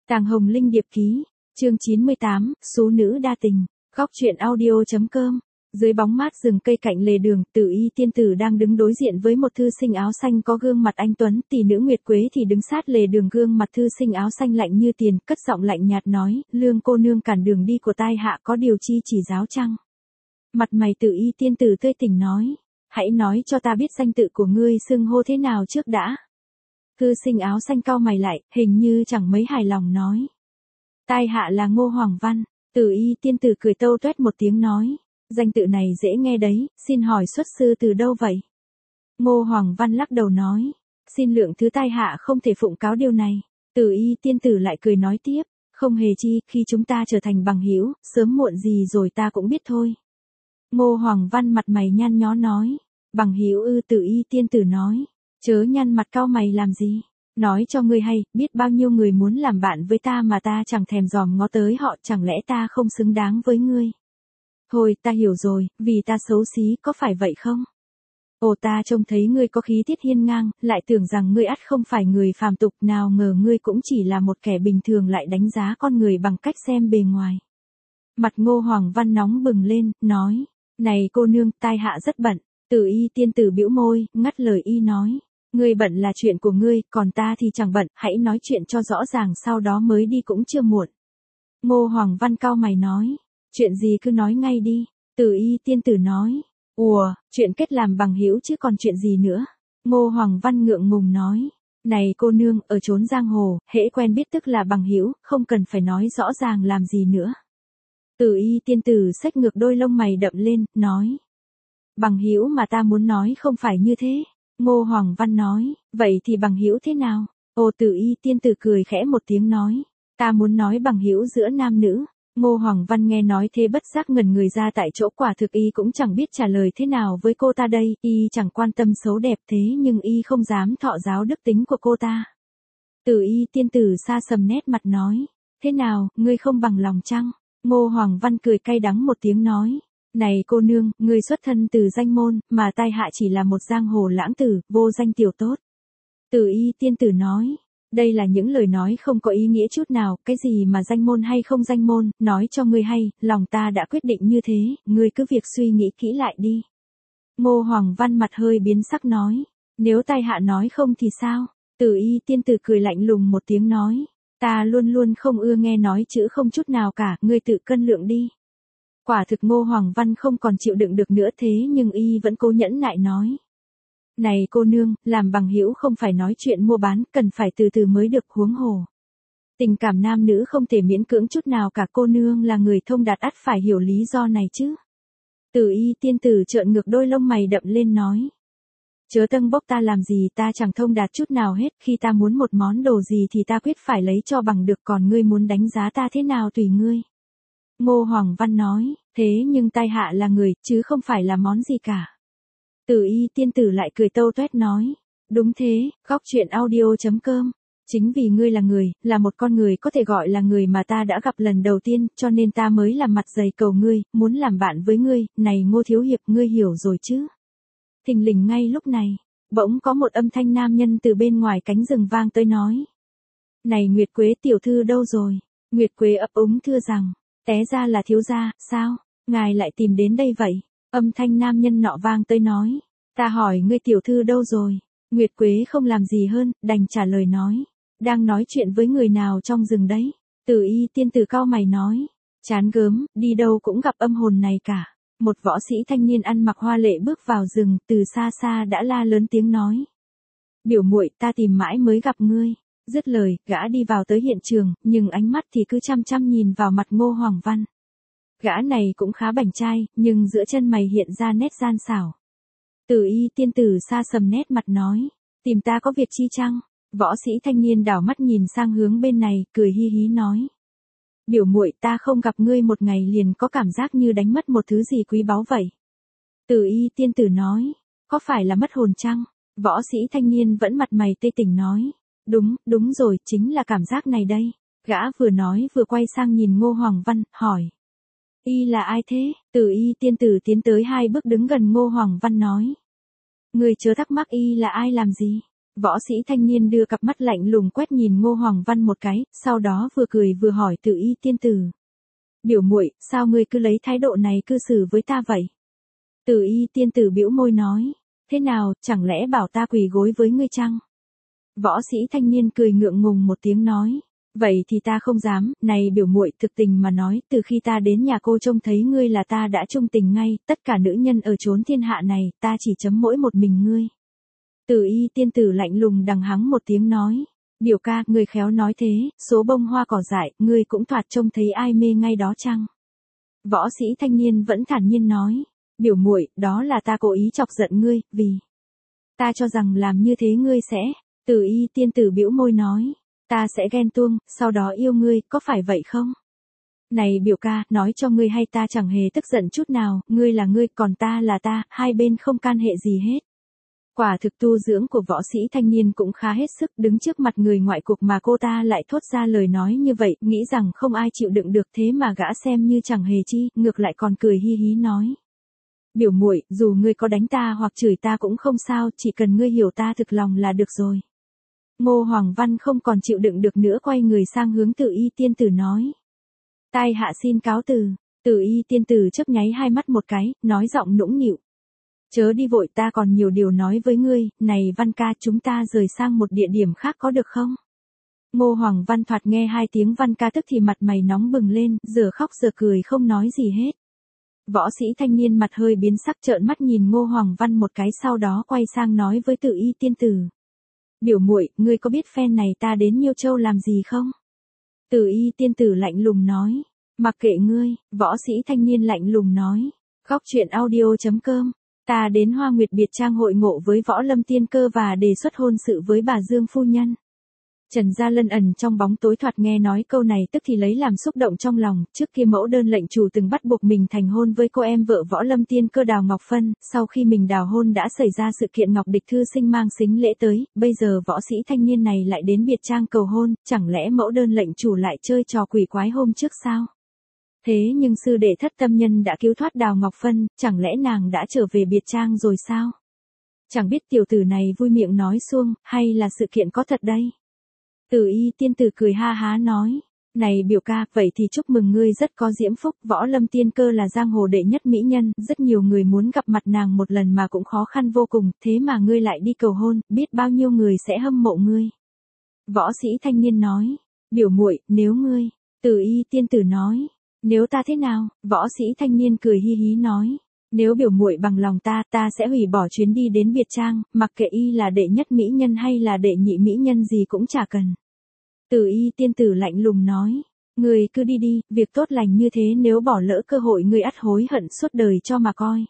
Tàng Hồng Linh điệp ký, chương 98, số nữ đa tình, góc truyện audio.com. Dưới bóng mát rừng cây cạnh lề đường, Tử Y tiên tử đang đứng đối diện với một thư sinh áo xanh có gương mặt anh tuấn, tỷ nữ Nguyệt Quế thì đứng sát lề đường, gương mặt thư sinh áo xanh lạnh như tiền, cất giọng lạnh nhạt nói, Lương cô nương cản đường đi của tai hạ có điều chi chỉ giáo chăng? Mặt mày Tử Y tiên tử tươi tỉnh nói, hãy nói cho ta biết danh tự của ngươi xưng hô thế nào trước đã. Thư sinh áo xanh cau mày lại, hình như chẳng mấy hài lòng nói. Tai hạ là Ngô Hoàng Văn. Tử Y tiên tử cười tâu tuét một tiếng nói, danh tự này dễ nghe đấy, xin hỏi xuất sư từ đâu vậy? Ngô Hoàng Văn lắc đầu nói, xin lượng thứ tai hạ không thể phụng cáo điều này. Tử Y tiên tử lại cười nói tiếp, không hề chi, khi chúng ta trở thành bằng hữu, sớm muộn gì rồi ta cũng biết thôi. Ngô Hoàng Văn mặt mày nhăn nhó nói, bằng hữu ư? Tử Y tiên tử nói, chớ nhăn mặt cau mày làm gì? Nói cho ngươi hay, biết bao nhiêu người muốn làm bạn với ta mà ta chẳng thèm dòm ngó tới họ, chẳng lẽ ta không xứng đáng với ngươi? Thôi, ta hiểu rồi, vì ta xấu xí, có phải vậy không? Ồ, ta trông thấy ngươi có khí tiết hiên ngang, lại tưởng rằng ngươi ắt không phải người phàm tục, nào ngờ ngươi cũng chỉ là một kẻ bình thường, lại đánh giá con người bằng cách xem bề ngoài. Mặt Ngô Hoàng Văn nóng bừng lên, nói, này cô nương, tai hạ rất bận. Tử Y tiên tử bĩu môi, ngắt lời y nói, ngươi bận là chuyện của ngươi, còn ta thì chẳng bận, hãy nói chuyện cho rõ ràng sau đó mới đi cũng chưa muộn. Ngô Hoàng Văn cau mày nói, chuyện gì cứ nói ngay đi. Tử Y tiên tử nói, ùa, chuyện kết làm bằng hữu chứ còn chuyện gì nữa. Ngô Hoàng Văn ngượng ngùng nói, này cô nương, ở chốn giang hồ, hễ quen biết tức là bằng hữu, không cần phải nói rõ ràng làm gì nữa. Tử Y tiên tử xếch ngược đôi lông mày đậm lên, nói, bằng hữu mà ta muốn nói không phải như thế. Ngô Hoàng Văn nói, vậy thì bằng hữu thế nào? Ô, Tử Y tiên tử cười khẽ một tiếng nói, ta muốn nói bằng hữu giữa nam nữ. Ngô Hoàng Văn nghe nói thế bất giác ngẩn người ra tại chỗ, quả thực y cũng chẳng biết trả lời thế nào với cô ta đây, y chẳng quan tâm xấu đẹp thế nhưng y không dám thọ giáo đức tính của cô ta. Tử Y tiên tử xa sầm nét mặt nói, thế nào, ngươi không bằng lòng chăng? Ngô Hoàng Văn cười cay đắng một tiếng nói, này cô nương, ngươi xuất thân từ danh môn, mà tai hạ chỉ là một giang hồ lãng tử, vô danh tiểu tốt. Tử Y tiên tử nói, đây là những lời nói không có ý nghĩa chút nào, cái gì mà danh môn hay không danh môn, nói cho ngươi hay, lòng ta đã quyết định như thế, ngươi cứ việc suy nghĩ kỹ lại đi. Ngô Hoàng Văn mặt hơi biến sắc nói, nếu tai hạ nói không thì sao? Tử Y tiên tử cười lạnh lùng một tiếng nói, ta luôn luôn không ưa nghe nói chữ không chút nào cả, ngươi tự cân lượng đi. Quả thực Ngô Hoàng Văn không còn chịu đựng được nữa, thế nhưng y vẫn cố nhẫn nại nói. Này cô nương, làm bằng hữu không phải nói chuyện mua bán, cần phải từ từ mới được, huống hồ. Tình cảm nam nữ không thể miễn cưỡng chút nào cả, cô nương là người thông đạt ắt phải hiểu lý do này chứ. Tử Y tiên tử trợn ngược đôi lông mày đậm lên nói. Chớ tâng bốc ta làm gì, ta chẳng thông đạt chút nào hết, khi ta muốn một món đồ gì thì ta quyết phải lấy cho bằng được, còn ngươi muốn đánh giá ta thế nào tùy ngươi. Ngô Hoàng Văn nói, thế nhưng tai hạ là người, chứ không phải là món gì cả. Tử Y tiên tử lại cười tâu tuét nói, đúng thế, góc truyện audio.com. Chính vì ngươi là người, là một con người có thể gọi là người mà ta đã gặp lần đầu tiên, cho nên ta mới làm mặt dày cầu ngươi, muốn làm bạn với ngươi, này Ngô thiếu hiệp, ngươi hiểu rồi chứ. Thình lình ngay lúc này, bỗng có một âm thanh nam nhân từ bên ngoài cánh rừng vang tới nói. Này Nguyệt Quế tiểu thư đâu rồi? Nguyệt Quế ấp úng thưa rằng, té ra là thiếu gia, sao? Ngài lại tìm đến đây vậy? Âm thanh nam nhân nọ vang tới nói, ta hỏi ngươi tiểu thư đâu rồi? Nguyệt Quế không làm gì hơn, đành trả lời nói, đang nói chuyện với người nào trong rừng đấy? Tử Y tiên tử cau mày nói, chán gớm, đi đâu cũng gặp âm hồn này cả. Một võ sĩ thanh niên ăn mặc hoa lệ bước vào rừng, từ xa xa đã la lớn tiếng nói, biểu muội, ta tìm mãi mới gặp ngươi. Dứt lời, gã đi vào tới hiện trường, nhưng ánh mắt thì cứ chăm chăm nhìn vào mặt Ngô Hoàng Văn. Gã này cũng khá bảnh trai, nhưng giữa chân mày hiện ra nét gian xảo. Tử Y tiên tử xa sầm nét mặt nói, tìm ta có việc chi chăng? Võ sĩ thanh niên đảo mắt nhìn sang hướng bên này, cười hi hí nói, biểu muội, ta không gặp ngươi một ngày liền có cảm giác như đánh mất một thứ gì quý báu vậy. Tử Y tiên tử nói, có phải là mất hồn chăng? Võ sĩ thanh niên vẫn mặt mày tươi tỉnh nói, đúng rồi, chính là cảm giác này đây. Gã vừa nói vừa quay sang nhìn Ngô Hoàng Văn, hỏi, y là ai thế? Tử Y tiên tử tiến tới 2 bước đứng gần Ngô Hoàng Văn nói, người chớ thắc mắc y là ai làm gì. Võ sĩ thanh niên đưa cặp mắt lạnh lùng quét nhìn Ngô Hoàng Văn một cái, sau đó vừa cười vừa hỏi Từ Y tiên tử. Biểu muội, sao ngươi cứ lấy thái độ này cư xử với ta vậy? Từ Y tiên tử bĩu môi nói, thế nào, chẳng lẽ bảo ta quỳ gối với ngươi chăng? Võ sĩ thanh niên cười ngượng ngùng một tiếng nói, vậy thì ta không dám, này biểu muội, thực tình mà nói, từ khi ta đến nhà cô trông thấy ngươi là ta đã trung tình ngay, tất cả nữ nhân ở chốn thiên hạ này, ta chỉ chấm mỗi một mình ngươi. Từ Y tiên tử lạnh lùng đằng hắng một tiếng nói, biểu ca, ngươi khéo nói thế, số bông hoa cỏ dại, ngươi cũng thoạt trông thấy ai mê ngay đó chăng? Võ sĩ thanh niên vẫn thản nhiên nói, biểu muội, đó là ta cố ý chọc giận ngươi, vì ta cho rằng làm như thế ngươi sẽ. Từ Y tiên tử bĩu môi nói, ta sẽ ghen tuông, sau đó yêu ngươi, có phải vậy không? Này biểu ca, nói cho ngươi hay, ta chẳng hề tức giận chút nào, ngươi là ngươi, còn ta là ta, hai bên không can hệ gì hết. Quả thực tu dưỡng của võ sĩ thanh niên cũng khá hết sức, đứng trước mặt người ngoại cuộc mà cô ta lại thốt ra lời nói như vậy, nghĩ rằng không ai chịu đựng được, thế mà gã xem như chẳng hề chi, ngược lại còn cười hi hí nói. Biểu muội, dù ngươi có đánh ta hoặc chửi ta cũng không sao, chỉ cần ngươi hiểu ta thực lòng là được rồi. Ngô Hoàng Văn không còn chịu đựng được nữa, quay người sang hướng Từ Y tiên tử nói. Tai hạ xin cáo từ. Từ Y tiên tử chớp nháy hai mắt một cái, nói giọng nũng nịu. Chớ đi vội, ta còn nhiều điều nói với ngươi, này Văn ca, chúng ta rời sang một địa điểm khác có được không? Ngô Hoàng Văn thoạt nghe hai tiếng Văn ca tức thì mặt mày nóng bừng lên, giờ khóc giờ cười không nói gì hết. Võ sĩ thanh niên mặt hơi biến sắc, trợn mắt nhìn Ngô Hoàng Văn một cái, sau đó quay sang nói với Từ Y tiên tử. Biểu muội, ngươi có biết phen này ta đến Nhiêu Châu làm gì không? Từ Y tiên tử lạnh lùng nói. Mặc kệ ngươi, võ sĩ thanh niên lạnh lùng nói. Góc truyện audio.com. Ta đến Hoa Nguyệt Biệt Trang hội ngộ với Võ Lâm tiên cơ và đề xuất hôn sự với bà Dương phu nhân. Trần Gia Lân ẩn trong bóng tối thoạt nghe nói câu này tức thì lấy làm xúc động trong lòng, trước kia mẫu đơn lệnh chủ từng bắt buộc mình thành hôn với cô em vợ Võ Lâm tiên cơ Đào Ngọc Phân, sau khi mình đào hôn đã xảy ra sự kiện Ngọc Địch thư sinh mang sính lễ tới, bây giờ võ sĩ thanh niên này lại đến Biệt Trang cầu hôn, chẳng lẽ mẫu đơn lệnh chủ lại chơi trò quỷ quái hôm trước sao? Thế nhưng sư đệ Thất Tâm Nhân đã cứu thoát Đào Ngọc Phân, chẳng lẽ nàng đã trở về Biệt Trang rồi sao? Chẳng biết tiểu tử này vui miệng nói suông, hay là sự kiện có thật đây? Từ Y tiên tử cười ha há nói, này biểu ca, vậy thì chúc mừng ngươi rất có diễm phúc, Võ Lâm tiên cơ là giang hồ đệ nhất mỹ nhân, rất nhiều người muốn gặp mặt nàng một lần mà cũng khó khăn vô cùng, thế mà ngươi lại đi cầu hôn, biết bao nhiêu người sẽ hâm mộ ngươi. Võ sĩ thanh niên nói, biểu muội, nếu ngươi, Từ Y tiên tử nói, nếu ta thế nào? Võ sĩ thanh niên cười hi hí nói, nếu biểu muội bằng lòng ta sẽ hủy bỏ chuyến đi đến Biệt Trang, mặc kệ y là đệ nhất mỹ nhân hay là đệ nhị mỹ nhân gì cũng chả cần. Từ Y tiên tử lạnh lùng nói, ngươi cứ đi đi, việc tốt lành như thế nếu bỏ lỡ cơ hội ngươi ắt hối hận suốt đời cho mà coi.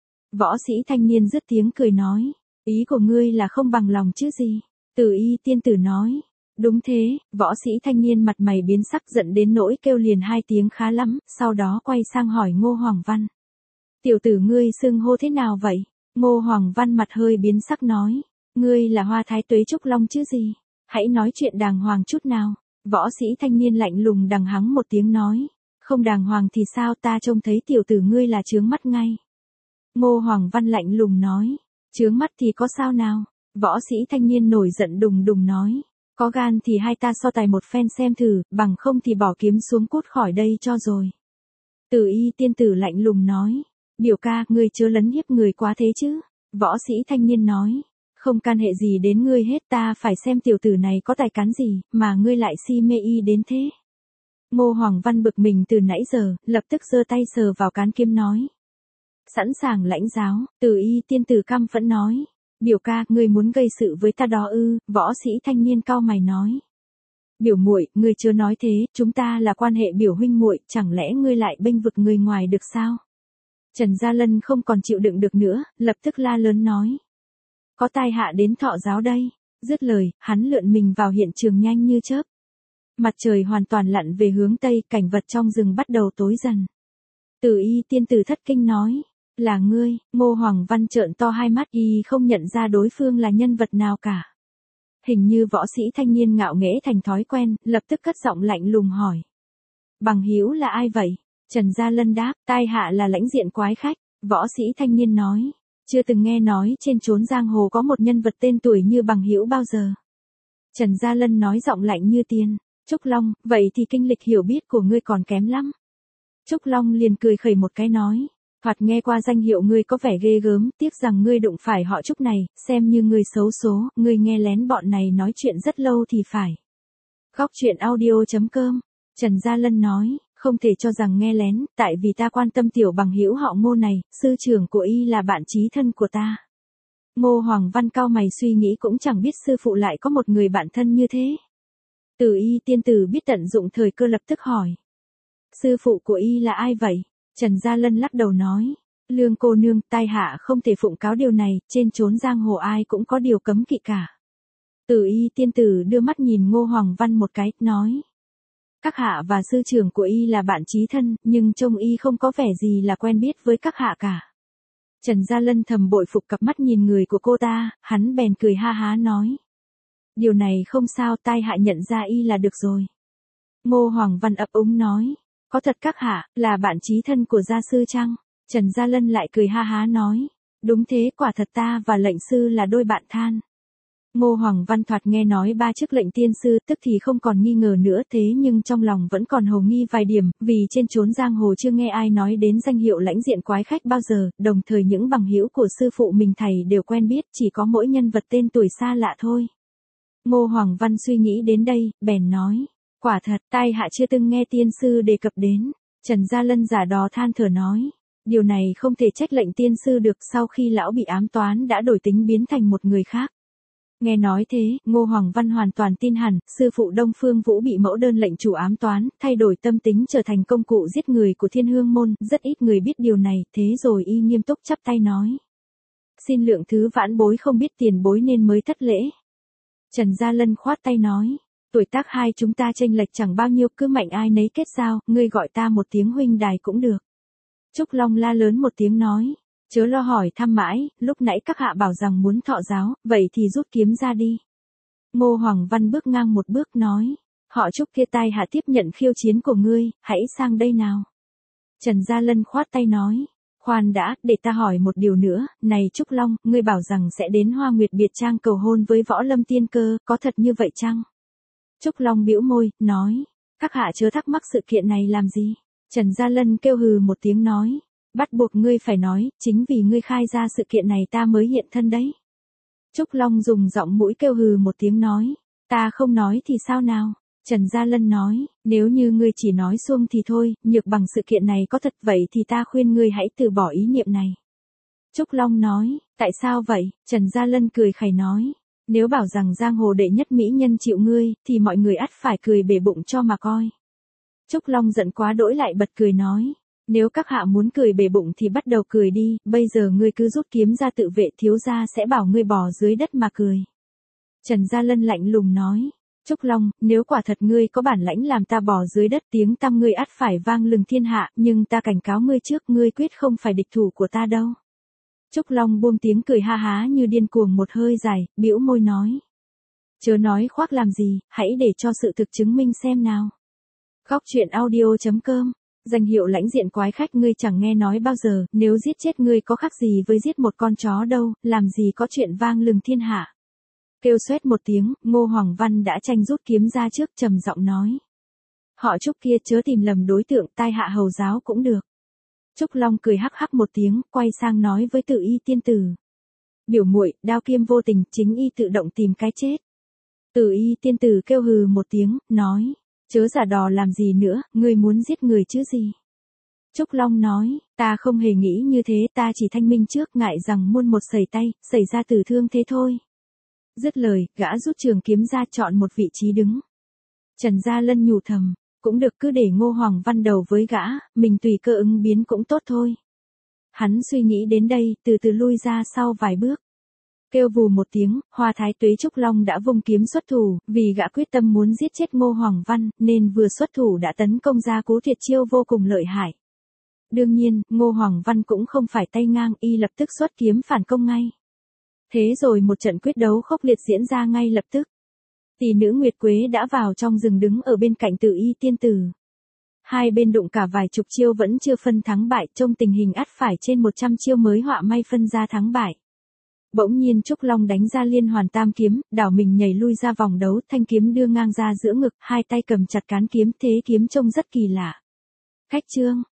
Võ sĩ thanh niên dứt tiếng cười nói, ý của ngươi là không bằng lòng chứ gì? Từ Y tiên tử nói, đúng thế. Võ sĩ thanh niên mặt mày biến sắc, giận đến nỗi kêu liền hai tiếng khá lắm, sau đó quay sang hỏi Ngô Hoàng Văn. Tiểu tử ngươi xưng hô thế nào vậy? Ngô Hoàng Văn mặt hơi biến sắc nói, ngươi là Hoa Thái Tuế Trúc Long chứ gì? Hãy nói chuyện đàng hoàng chút nào. Võ sĩ thanh niên lạnh lùng đằng hắng một tiếng nói, không đàng hoàng thì sao, ta trông thấy tiểu tử ngươi là chướng mắt ngay. Ngô Hoàng Văn lạnh lùng nói, chướng mắt thì có sao nào? Võ sĩ thanh niên nổi giận đùng đùng nói, có gan thì hai ta so tài một phen xem thử, bằng không thì bỏ kiếm xuống cút khỏi đây cho rồi. Từ Y tiên tử lạnh lùng nói, biểu ca, ngươi chớ lấn hiếp người quá thế chứ. Võ sĩ thanh niên nói, không can hệ gì đến ngươi hết, ta phải xem tiểu tử này có tài cán gì, mà ngươi lại si mê y đến thế. Ngô Hoàng Văn bực mình từ nãy giờ, lập tức giơ tay sờ vào cán kiếm nói. Sẵn sàng lãnh giáo. Từ Y tiên tử căm phẫn nói, biểu ca, ngươi muốn gây sự với ta đó ư? Võ sĩ thanh niên cau mày nói. Biểu muội, ngươi chưa nói thế, chúng ta là quan hệ biểu huynh muội, chẳng lẽ ngươi lại bênh vực người ngoài được sao? Trần Gia Lân không còn chịu đựng được nữa, lập tức la lớn nói. Có tai hạ đến thọ giáo đây. Dứt lời, hắn lượn mình vào hiện trường nhanh như chớp. Mặt trời hoàn toàn lặn về hướng tây, cảnh vật trong rừng bắt đầu tối dần. Từ Y tiên tử thất kinh nói, là ngươi? Ngô Hoàng Văn trợn to hai mắt, y không nhận ra đối phương là nhân vật nào cả. Hình như võ sĩ thanh niên ngạo nghễ thành thói quen, lập tức cất giọng lạnh lùng hỏi. Bằng hữu là ai vậy? Trần Gia Lân đáp, tai hạ là lãnh diện quái khách. Võ sĩ thanh niên nói, Chưa từng nghe nói trên chốn giang hồ có một nhân vật tên tuổi như Bằng Hữu bao giờ. Trần Gia Lân nói giọng lạnh như tiền. Trúc Long, vậy thì kinh lịch hiểu biết của ngươi còn kém lắm. Trúc Long liền cười khẩy một cái nói. Thoạt nghe qua danh hiệu ngươi có vẻ ghê gớm, tiếc rằng ngươi đụng phải họ Trúc này, xem như ngươi xấu số, ngươi nghe lén bọn này nói chuyện rất lâu thì phải. Góc truyện audio.com, Trần Gia Lân nói, không thể cho rằng nghe lén, tại vì ta quan tâm tiểu Bằng Hữu họ Ngô này, sư trưởng của y là bạn chí thân của ta. Ngô Hoàng Văn cao mày suy nghĩ cũng chẳng biết sư phụ lại có một người bạn thân như thế. Từ Y tiên tử biết tận dụng thời cơ lập tức hỏi. Sư phụ của y là ai vậy? Trần Gia Lân lắc đầu nói. Lương cô nương, tai hạ không thể phụng cáo điều này, trên chốn giang hồ ai cũng có điều cấm kỵ cả. Từ Y tiên tử đưa mắt nhìn Ngô Hoàng Văn một cái, nói. Các hạ và sư trưởng của y là bạn chí thân, nhưng trông y không có vẻ gì là quen biết với các hạ cả. Trần Gia Lân thầm bội phục cặp mắt nhìn người của cô ta, hắn bèn cười ha há nói. Điều này không sao, tai hạ nhận ra y là được rồi. Ngô Hoàng Văn ấp úng nói. Có thật các hạ, là bạn chí thân của gia sư chăng? Trần Gia Lân lại cười ha há nói. Đúng thế, quả thật ta và lệnh sư là đôi bạn than. Ngô Hoàng Văn thoạt nghe nói ba chức lệnh tiên sư tức thì không còn nghi ngờ nữa, thế nhưng trong lòng vẫn còn hồ nghi vài điểm, vì trên chốn giang hồ chưa nghe ai nói đến danh hiệu lãnh diện quái khách bao giờ, đồng thời những bằng hữu của sư phụ mình thầy đều quen biết, chỉ có mỗi nhân vật tên tuổi xa lạ thôi. Ngô Hoàng Văn suy nghĩ đến đây, bèn nói, quả thật, tai hạ chưa từng nghe tiên sư đề cập đến. Trần Gia Lân giả đò than thở nói, điều này không thể trách lệnh tiên sư được, sau khi lão bị ám toán đã đổi tính biến thành một người khác. Nghe nói thế, Ngô Hoàng Văn hoàn toàn tin hẳn, sư phụ Đông Phương Vũ bị mẫu đơn lệnh chủ ám toán, thay đổi tâm tính trở thành công cụ giết người của Thiên Hương môn, rất ít người biết điều này, thế rồi y nghiêm túc chắp tay nói. Xin lượng thứ vãn bối không biết tiền bối nên mới thất lễ. Trần Gia Lân khoát tay nói, tuổi tác hai chúng ta chênh lệch chẳng bao nhiêu, cứ mạnh ai nấy kết giao, ngươi gọi ta một tiếng huynh đài cũng được. Trúc Long la lớn một tiếng nói. Chớ lo hỏi thăm mãi, lúc nãy các hạ bảo rằng muốn thọ giáo, vậy thì rút kiếm ra đi. Ngô Hoàng Văn bước ngang một bước nói, họ Trúc kia tai hạ tiếp nhận khiêu chiến của ngươi, hãy sang đây nào. Trần Gia Lân khoát tay nói, khoan đã, để ta hỏi một điều nữa, này Trúc Long, ngươi bảo rằng sẽ đến Hoa Nguyệt Biệt Trang cầu hôn với Võ Lâm Tiên Cơ, có thật như vậy chăng? Trúc Long bĩu môi, nói, các hạ chớ thắc mắc sự kiện này làm gì? Trần Gia Lân kêu hừ một tiếng nói. Bắt buộc ngươi phải nói, chính vì ngươi khai ra sự kiện này ta mới hiện thân đấy. Trúc Long dùng giọng mũi kêu hừ một tiếng nói, ta không nói thì sao nào? Trần Gia Lân nói, nếu như ngươi chỉ nói suông thì thôi, nhược bằng sự kiện này có thật vậy thì ta khuyên ngươi hãy từ bỏ ý niệm này. Trúc Long nói, tại sao vậy? Trần Gia Lân cười khẩy nói, nếu bảo rằng giang hồ đệ nhất mỹ nhân chịu ngươi, thì mọi người ắt phải cười bể bụng cho mà coi. Trúc Long giận quá đỗi lại bật cười nói. Nếu các hạ muốn cười bể bụng thì bắt đầu cười đi, bây giờ ngươi cứ rút kiếm ra tự vệ, thiếu gia sẽ bảo ngươi bò dưới đất mà cười. Trần Gia Lân lạnh lùng nói, Trúc Long, nếu quả thật ngươi có bản lãnh làm ta bò dưới đất, tiếng tăm ngươi ắt phải vang lừng thiên hạ, nhưng ta cảnh cáo ngươi trước, ngươi quyết không phải địch thủ của ta đâu. Trúc Long buông tiếng cười ha há như điên cuồng một hơi dài, bĩu môi nói. Chớ nói khoác làm gì, hãy để cho sự thực chứng minh xem nào. Góc truyện audio.com, danh hiệu lãnh diện quái khách ngươi chẳng nghe nói bao giờ, nếu giết chết ngươi có khác gì với giết một con chó đâu, làm gì có chuyện vang lừng thiên hạ. Kêu xoét một tiếng, Ngô Hoàng Văn đã tranh rút kiếm ra trước, trầm giọng nói. Họ Trúc kia chớ tìm lầm đối tượng, tai hạ hầu giáo cũng được. Trúc Long cười hắc hắc một tiếng, quay sang nói với Tự Y tiên tử. Biểu muội, đao kiêm vô tình, chính y tự động tìm cái chết. Tự Y tiên tử kêu hừ một tiếng, nói. Chớ giả đò làm gì nữa, ngươi muốn giết người chứ gì. Trúc Long nói, ta không hề nghĩ như thế, ta chỉ thanh minh trước, ngại rằng muôn một sẩy tay, xảy ra tử thương thế thôi. Dứt lời, gã rút trường kiếm ra chọn một vị trí đứng. Trần Gia Lân nhủ thầm, cũng được, cứ để Ngô Hoàng Văn đầu với gã, mình tùy cơ ứng biến cũng tốt thôi. Hắn suy nghĩ đến đây, từ từ lui ra sau vài bước. Kêu vù một tiếng, Hoa Thái Tuế Trúc Long đã vung kiếm xuất thủ, vì gã quyết tâm muốn giết chết Ngô Hoàng Văn, nên vừa xuất thủ đã tấn công ra cú tuyệt chiêu vô cùng lợi hại. Đương nhiên, Ngô Hoàng Văn cũng không phải tay ngang, y lập tức xuất kiếm phản công ngay. Thế rồi một trận quyết đấu khốc liệt diễn ra ngay lập tức. Tỷ nữ Nguyệt Quế đã vào trong rừng đứng ở bên cạnh Tự Y tiên tử. hai bên đụng cả vài chục chiêu vẫn chưa phân thắng bại, trông tình hình ắt phải trên 100 chiêu mới họa may phân ra thắng bại. Bỗng nhiên Trúc Long đánh ra liên hoàn tam kiếm, đảo mình nhảy lui ra vòng đấu, thanh kiếm đưa ngang ra giữa ngực, hai tay cầm chặt cán kiếm, thế kiếm trông rất kỳ lạ. Khách trương,